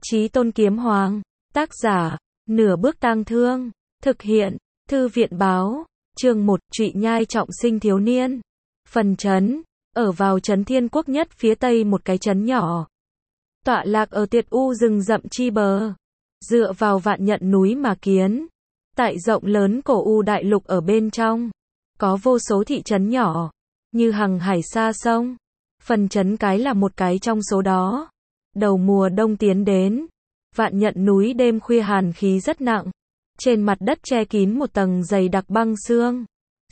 Chí Tôn Kiếm Hoàng. Tác giả, Nửa Bước Tang Thương. Thực hiện, Thư viện Báo. Chương 1, Trụy Nhai trọng sinh thiếu niên. Phần trấn, ở vào trấn Thiên Quốc nhất phía tây một cái trấn nhỏ. Tọa lạc ở tiệt u rừng rậm chi bờ. Dựa vào vạn nhận núi mà kiến. Tại rộng lớn cổ u đại lục ở bên trong. Có vô số thị trấn nhỏ. Như hằng hải xa sông. Phần trấn cái là một cái trong số đó. Đầu mùa đông tiến đến. Vạn nhận núi đêm khuya hàn khí rất nặng. Trên mặt đất che kín một tầng dày đặc băng sương.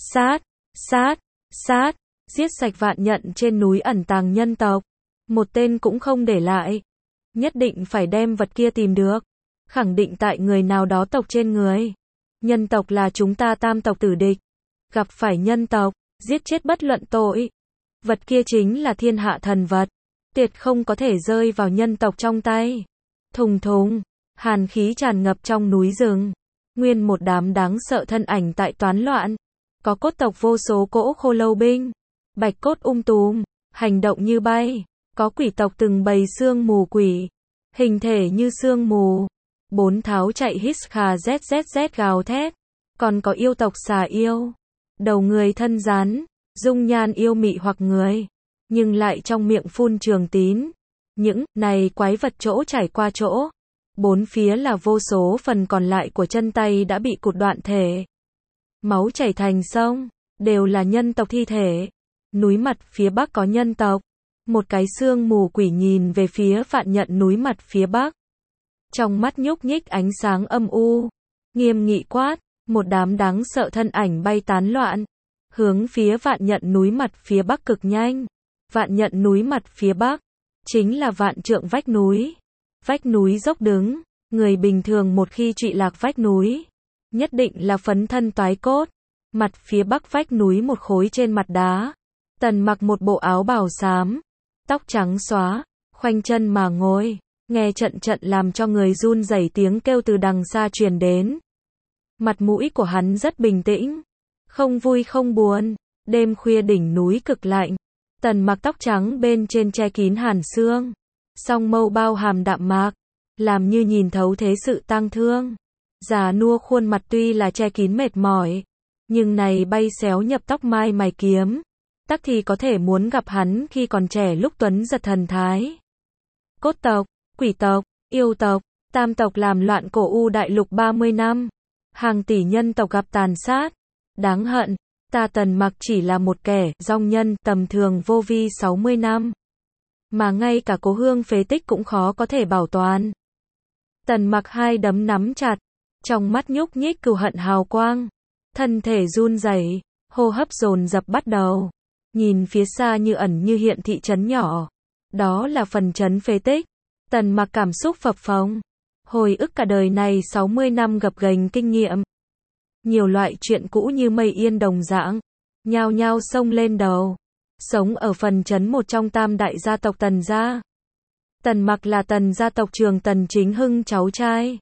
Sát, giết sạch vạn nhận trên núi ẩn tàng nhân tộc. Một tên cũng không để lại. Nhất định phải đem vật kia tìm được. Khẳng định tại người nào đó tộc trên người. Nhân tộc là chúng ta tam tộc tử địch. Gặp phải nhân tộc, giết chết bất luận tội. Vật kia chính là thiên hạ thần vật. Tuyệt không có thể rơi vào nhân tộc trong tay. Thùng thùng, hàn khí tràn ngập trong núi rừng. Nguyên một đám đáng sợ thân ảnh tại toán loạn. Có cốt tộc vô số cỗ khô lâu binh. Bạch cốt tùm, hành động như bay. Có quỷ tộc từng bầy sương mù quỷ. Hình thể như sương mù. Bốn tháo chạy hít khà zzz gào thét. Còn có yêu tộc xà yêu. Đầu người thân rắn. Dung nhan yêu mị hoặc người. Nhưng lại trong miệng phun trường tín. Những này quái vật chỗ trải qua chỗ. Bốn phía là vô số phần còn lại của chân tay đã bị cụt đoạn thể. Máu chảy thành sông. Đều là nhân tộc thi thể. Núi mặt phía bắc có nhân tộc. Một cái sương mù quỷ nhìn về phía vạn nhận núi mặt phía bắc. Trong mắt nhúc nhích ánh sáng âm u. Nghiêm nghị quát. Một đám đáng sợ thân ảnh bay tán loạn. Hướng phía vạn nhận núi mặt phía bắc cực nhanh. Vạn nhận núi mặt phía bắc. Chính là vạn trượng vách núi. Vách núi dốc đứng. Người bình thường một khi trụy lạc vách núi. Nhất định là phấn thân toái cốt. Mặt phía bắc vách núi một khối trên mặt đá. Tần mặc một bộ áo bào xám. Tóc trắng xóa. Khoanh chân mà ngồi. Nghe trận trận làm cho người run rẩy tiếng kêu từ đằng xa truyền đến. Mặt mũi của hắn rất bình tĩnh. Không vui không buồn. Đêm khuya đỉnh núi cực lạnh. Tần mặc tóc trắng bên trên che kín hàn sương. Song mâu bao hàm đạm mạc. Làm như nhìn thấu thế sự tang thương. Già nua khuôn mặt tuy là che kín mệt mỏi. Nhưng này bay xéo nhập tóc mai mày kiếm. Tắc thì có thể muốn gặp hắn khi còn trẻ lúc tuấn giật thần thái. Cốt tộc, quỷ tộc, yêu tộc, tam tộc làm loạn cổ u đại lục 30 năm. Hàng tỷ nhân tộc gặp tàn sát. Đáng hận, ta Tần mặc chỉ là một kẻ dong nhân tầm thường vô vi 60 năm. Mà ngay cả cố hương phế tích cũng khó có thể bảo toàn. Tần mặc hai đấm nắm chặt. Trong mắt nhúc nhích cừu hận hào quang. Thân thể run rẩy, hô hấp dồn dập bắt đầu. Nhìn phía xa như ẩn như hiện thị trấn nhỏ. Đó là phần trấn phế tích. Tần mặc cảm xúc phập phồng. Hồi ức cả đời này 60 năm gập ghềnh kinh nghiệm. Nhiều loại chuyện cũ như mây yên đồng dạng. Nhao nhao xông lên đầu. Sống ở phần trấn một trong tam đại gia tộc Tần gia. Tần mặc là Tần gia tộc trưởng Tần Chính Hưng cháu trai.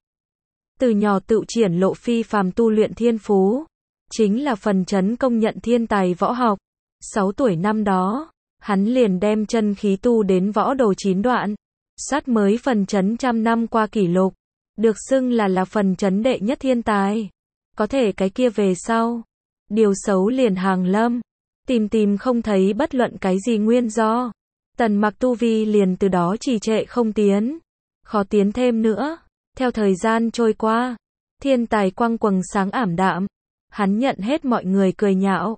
Từ nhỏ tự triển lộ phi phàm tu luyện thiên phú. Chính là phần trấn công nhận thiên tài võ học. 6 tuổi năm đó, hắn liền đem chân khí tu đến võ đồ 9 đoạn. Sát mới phần trấn trăm năm qua kỷ lục. Được xưng là phần trấn đệ nhất thiên tài. Có thể cái kia về sau. Điều xấu liền hàng lâm. Tìm không thấy bất luận cái gì nguyên do. Tần mặc tu vi liền từ đó trì trệ không tiến. Khó tiến thêm nữa. Theo thời gian trôi qua. Thiên tài quang quầng sáng ảm đạm. Hắn nhận hết mọi người cười nhạo.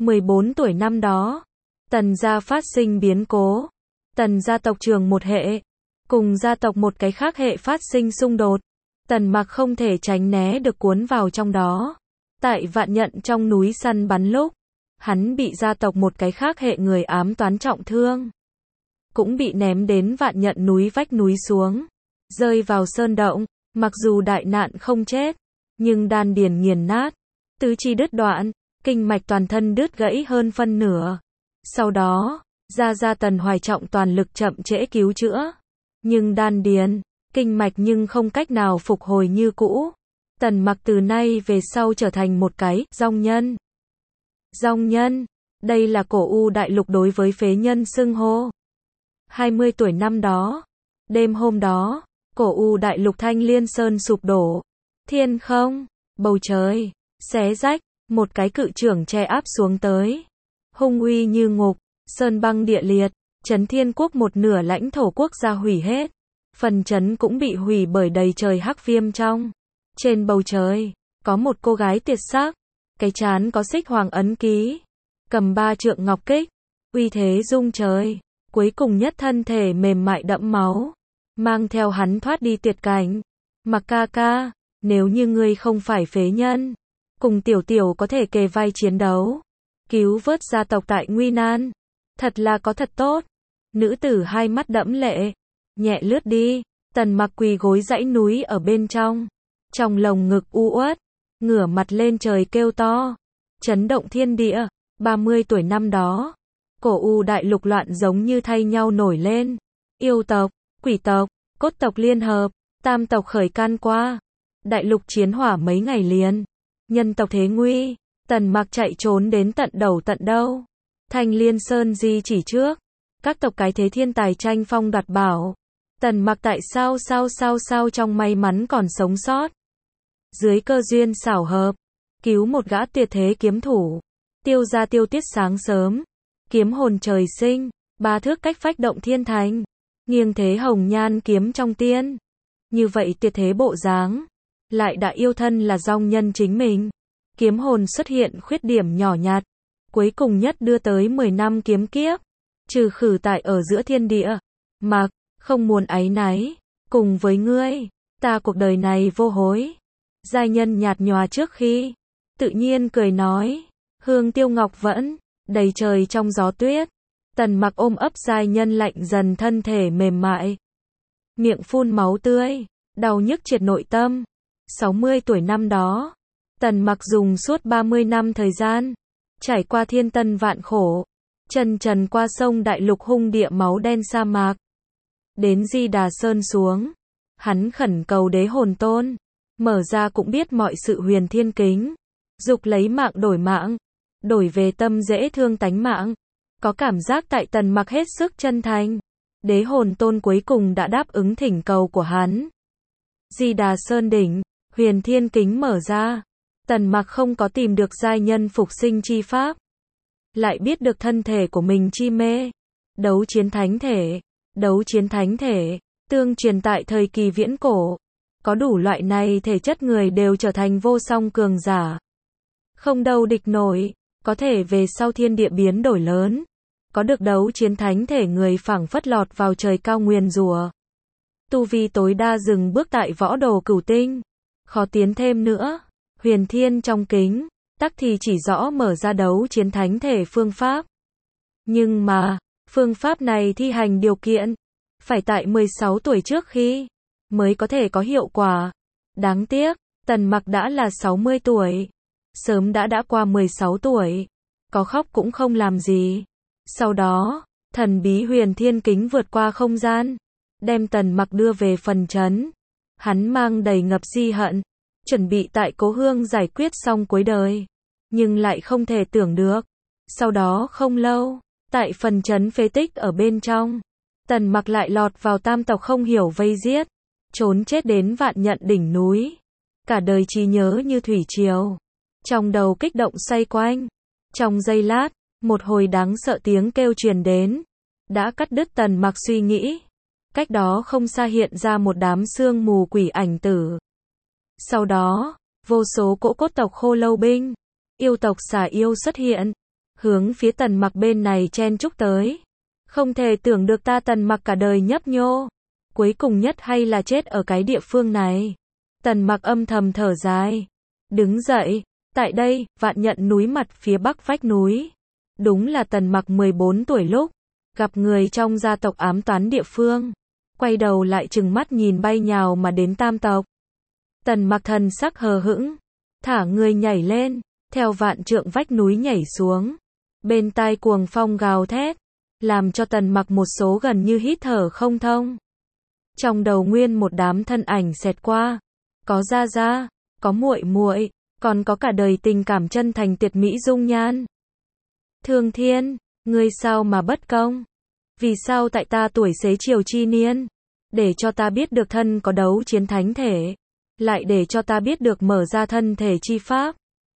14 tuổi năm đó. Tần gia phát sinh biến cố. Tần gia tộc trưởng một hệ. Cùng gia tộc một cái khác hệ phát sinh xung đột. Tần mặc không thể tránh né được cuốn vào trong đó. Tại vạn nhận trong núi săn bắn lúc. Hắn bị gia tộc một cái khác hệ người ám toán trọng thương. Cũng bị ném đến vạn nhận núi vách núi xuống. Rơi vào sơn động. Mặc dù đại nạn không chết. Nhưng đan điền nghiền nát. Tứ chi đứt đoạn. Kinh mạch toàn thân đứt gãy hơn phân nửa. Sau đó, gia Tần Hoài trọng toàn lực chậm trễ cứu chữa. Nhưng đan điền, kinh mạch nhưng không cách nào phục hồi như cũ. Tần mặc từ nay về sau trở thành một cái dong nhân. Dong nhân, đây là cổ u đại lục đối với phế nhân xưng hô. 20 tuổi năm đó, đêm hôm đó, Cổ U đại lục Thanh Liên Sơn sụp đổ. Thiên không, bầu trời, xé rách, một cái cự chưởng che áp xuống tới. Hung uy như ngục, sơn băng địa liệt, Trấn Thiên Quốc một nửa lãnh thổ quốc gia hủy hết. Phần trấn cũng bị hủy bởi đầy trời hắc viêm trong. Trên bầu trời, có một cô gái tuyệt sắc, cái trán có xích hoàng ấn ký, cầm 3 trượng ngọc kích, uy thế rung trời, cuối cùng nhất thân thể mềm mại đẫm máu, mang theo hắn thoát đi tuyệt cảnh. Mặc ca ca, nếu như ngươi không phải phế nhân, cùng tiểu tiểu có thể kề vai chiến đấu, cứu vớt gia tộc tại nguy nan, thật là có thật tốt. Nữ tử hai mắt đẫm lệ, nhẹ lướt đi, Tần Mặc quỳ gối dãy núi ở bên trong lồng ngực u uất, ngửa mặt lên trời kêu to, chấn động thiên địa. 30 tuổi năm đó, Cổ U đại lục loạn giống như thay nhau nổi lên, yêu tộc, quỷ tộc, cốt tộc liên hợp, tam tộc khởi can qua, đại lục chiến hỏa mấy ngày liền, nhân tộc thế nguy. Tần Mặc chạy trốn đến tận đầu tận đâu, Thanh Liên Sơn di chỉ trước, các tộc cái thế thiên tài tranh phong đoạt bảo. Tần Mặc tại sao trong may mắn còn sống sót, dưới cơ duyên xảo hợp, cứu một gã tuyệt thế kiếm thủ, tiêu ra tiêu tiết sáng sớm, kiếm hồn trời sinh, 3 thước cách phách động thiên thành, nghiêng thế hồng nhan kiếm trong tiên. Như vậy tuyệt thế bộ dáng, lại đã yêu thân là dòng nhân chính mình. Kiếm hồn xuất hiện khuyết điểm nhỏ nhặt, cuối cùng nhất đưa tới 10 năm kiếm kiếp, trừ khử tại ở giữa thiên địa. Mặc, không muốn áy náy, cùng với ngươi, ta cuộc đời này vô hối. Giai nhân nhạt nhòa trước khi, tự nhiên cười nói, hương tiêu ngọc vẫn, đầy trời trong gió tuyết. Tần Mặc ôm ấp giai nhân lạnh dần thân thể mềm mại, miệng phun máu tươi, đau nhức triệt nội tâm. 60 tuổi năm đó, Tần Mặc dùng suốt 30 năm thời gian, trải qua thiên tân vạn khổ, chân trần qua sông đại lục hung địa máu đen sa mạc, đến Di Đà Sơn xuống, hắn khẩn cầu đế hồn tôn, mở ra cũng biết mọi sự huyền thiên kính, dục lấy mạng, đổi về tâm dễ thương tánh mạng. Có cảm giác tại Tần Mặc hết sức chân thành, đế hồn tôn cuối cùng đã đáp ứng thỉnh cầu của hắn. Di Đà Sơn đỉnh, huyền thiên kính mở ra, Tần Mặc không có tìm được giai nhân phục sinh chi pháp, lại biết được thân thể của mình chi mê, đấu chiến thánh thể, tương truyền tại thời kỳ viễn cổ, có đủ loại này thể chất người đều trở thành vô song cường giả, không đâu địch nổi. Có thể về sau thiên địa biến đổi lớn, có được đấu chiến thánh thể người phảng phất lọt vào trời cao nguyền rủa. Tu vi tối đa dừng bước tại võ đồ cửu tinh, khó tiến thêm nữa. Huyền thiên trong kính, tắc thì chỉ rõ mở ra đấu chiến thánh thể phương pháp. Nhưng mà, phương pháp này thi hành điều kiện, phải tại 16 tuổi trước khi, mới có thể có hiệu quả. Đáng tiếc, Tần Mặc đã là 60 tuổi. Sớm đã qua 16 tuổi, có khóc cũng không làm gì. Sau đó, thần bí huyền thiên kính vượt qua không gian, đem Tần Mặc đưa về phần trấn. Hắn mang đầy ngập di hận, chuẩn bị tại cố hương giải quyết xong cuối đời. Nhưng lại không thể tưởng được. Sau đó không lâu, tại phần trấn phế tích ở bên trong, Tần Mặc lại lọt vào tam tộc không hiểu vây giết, trốn chết đến Vạn Nhận đỉnh núi. Cả đời trí nhớ như thủy triều, trong đầu kích động xoay quanh. Trong giây lát, một hồi đáng sợ tiếng kêu truyền đến, đã cắt đứt Tần Mặc suy nghĩ. Cách đó không xa hiện ra một đám sương mù quỷ ảnh tử. Sau đó, vô số cỗ cốt tộc khô lâu binh, yêu tộc xà yêu xuất hiện, hướng phía Tần Mặc bên này chen chúc tới. Không thể tưởng được ta Tần Mặc cả đời nhấp nhô, cuối cùng nhất hay là chết ở cái địa phương này. Tần Mặc âm thầm thở dài, đứng dậy. Tại đây, Vạn Nhận núi mặt phía bắc vách núi. Đúng là Tần Mặc 14 tuổi lúc, gặp người trong gia tộc ám toán địa phương. Quay đầu lại trừng mắt nhìn bay nhào mà đến tam tộc. Tần Mặc thần sắc hờ hững, thả người nhảy lên, theo vạn trượng vách núi nhảy xuống. Bên tai cuồng phong gào thét, làm cho Tần Mặc một số gần như hít thở không thông. Trong đầu nguyên một đám thân ảnh xẹt qua, có Gia Gia, có muội muội, còn có cả đời tình cảm chân thành tuyệt mỹ dung nhan. Thương Thiên, ngươi sao mà bất công? Vì sao tại ta tuổi xế chiều chi niên, để cho ta biết được thân có đấu chiến thánh thể, lại để cho ta biết được mở ra thân thể chi pháp.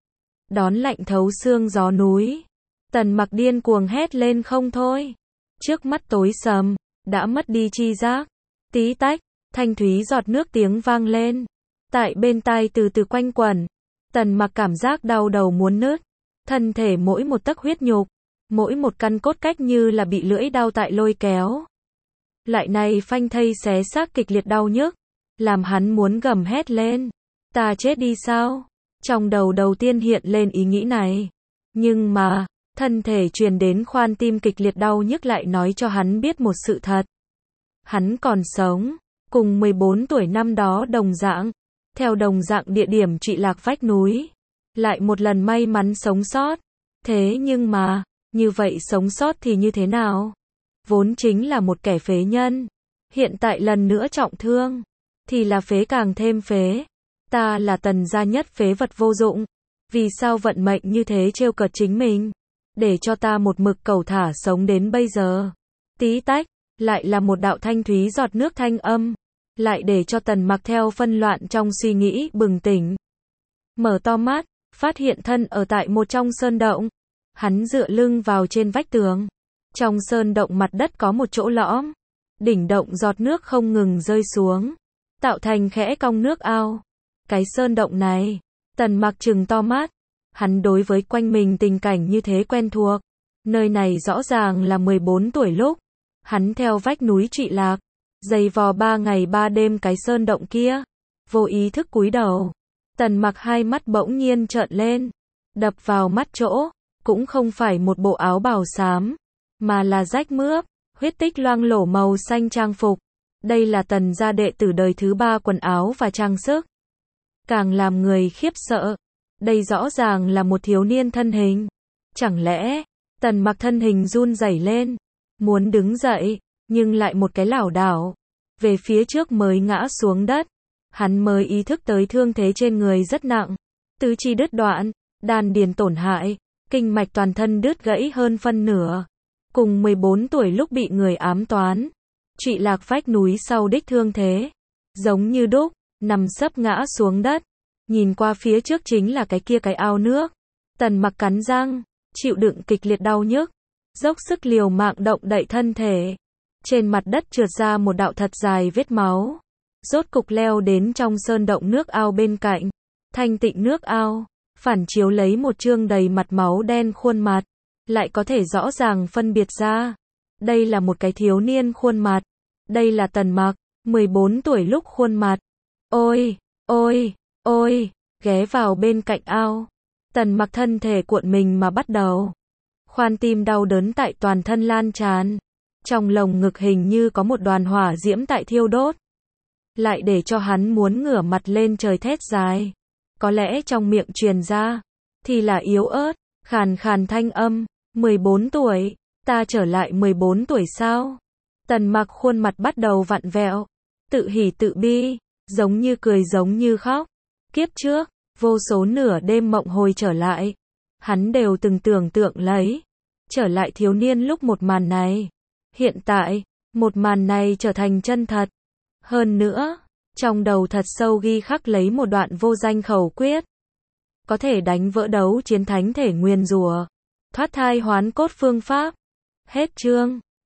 Đón lạnh thấu xương gió núi. Tần Mặc điên cuồng hét lên không thôi. Trước mắt tối sầm, đã mất đi chi giác. Tí tách, thanh thúy giọt nước tiếng vang lên. Tại bên tai từ từ quanh quẩn. Tần Mặc cảm giác đau đầu muốn nứt. Thân thể mỗi một tấc huyết nhục, mỗi một căn cốt cách như là bị lưỡi đao tại lôi kéo. Lại này phanh thây xé xác kịch liệt đau nhức, làm hắn muốn gầm hét lên. Ta chết đi sao? Trong đầu tiên hiện lên ý nghĩ này. Nhưng mà, thân thể truyền đến khoan tim kịch liệt đau nhức lại nói cho hắn biết một sự thật. Hắn còn sống, cùng 14 tuổi năm đó đồng dạng, theo đồng dạng địa điểm trụy lạc vách núi, lại một lần may mắn sống sót. Thế nhưng mà, như vậy sống sót thì như thế nào? Vốn chính là một kẻ phế nhân, hiện tại lần nữa trọng thương, thì là phế càng thêm phế. Ta là Tần gia nhất phế vật vô dụng, vì sao vận mệnh như thế trêu cợt chính mình, để cho ta một mực cẩu thả sống đến bây giờ. Tí tách, lại là một đạo thanh thúy giọt nước thanh âm, lại để cho Tần Mặc theo phân loạn trong suy nghĩ bừng tỉnh. Mở to mắt, phát hiện thân ở tại một trong sơn động. Hắn dựa lưng vào trên vách tường. Trong sơn động mặt đất có một chỗ lõm. Đỉnh động giọt nước không ngừng rơi xuống, tạo thành khẽ cong nước ao. Cái sơn động này, Tần Mặc trừng to mắt. Hắn đối với quanh mình tình cảnh như thế quen thuộc. Nơi này rõ ràng là 14 tuổi lúc hắn theo vách núi trụy lạc, giày vò 3 ngày 3 đêm cái sơn động kia. Vô ý thức cúi đầu. Tần Mặc hai mắt bỗng nhiên trợn lên. Đập vào mắt chỗ, cũng không phải một bộ áo bào xám, mà là rách mướp, huyết tích loang lổ màu xanh trang phục. Đây là Tần gia đệ tử đời thứ 3 quần áo và trang sức. Càng làm người khiếp sợ, đây rõ ràng là một thiếu niên thân hình. Chẳng lẽ, Tần Mặc thân hình run rẩy lên, muốn đứng dậy, nhưng lại một cái lảo đảo về phía trước mới ngã xuống đất. Hắn mới ý thức tới thương thế trên người rất nặng, tứ chi đứt đoạn, đan điền tổn hại, kinh mạch toàn thân đứt gãy hơn phân nửa. Cùng 14 tuổi lúc bị người ám toán, trụy lạc vách núi sau đích thương thế, giống như đúc, nằm sấp ngã xuống đất. Nhìn qua phía trước chính là cái ao nước. Tần Mặc cắn răng, chịu đựng kịch liệt đau nhức, dốc sức liều mạng động đậy thân thể. Trên mặt đất trượt ra một đạo thật dài vết máu. Rốt cục leo đến trong sơn động nước ao bên cạnh. Thanh tịnh nước ao, phản chiếu lấy một trương đầy mặt máu đen khuôn mặt, lại có thể rõ ràng phân biệt ra. Đây là một cái thiếu niên khuôn mặt. Đây là Tần Mặc, 14 tuổi lúc khuôn mặt. Ôi, ôi, ôi, ghé vào bên cạnh ao. Tần Mặc thân thể cuộn mình mà bắt đầu. Khoan tim đau đớn tại toàn thân lan tràn. Trong lồng ngực hình như có một đoàn hỏa diễm tại thiêu đốt. Lại để cho hắn muốn ngửa mặt lên trời thét dài. Có lẽ trong miệng truyền ra, thì là yếu ớt, khàn khàn thanh âm. 14 tuổi, ta trở lại 14 tuổi sao? Tần Mặc khuôn mặt bắt đầu vặn vẹo, tự hỉ tự bi, giống như cười giống như khóc. Kiếp trước, vô số nửa đêm mộng hồi trở lại, hắn đều từng tưởng tượng lấy trở lại thiếu niên lúc một màn này. Hiện tại, một màn này trở thành chân thật. Hơn nữa, trong đầu thật sâu ghi khắc lấy một đoạn vô danh khẩu quyết. Có thể đánh vỡ đấu chiến thánh thể nguyền rủa, thoát thai hoán cốt phương pháp. Hết chương.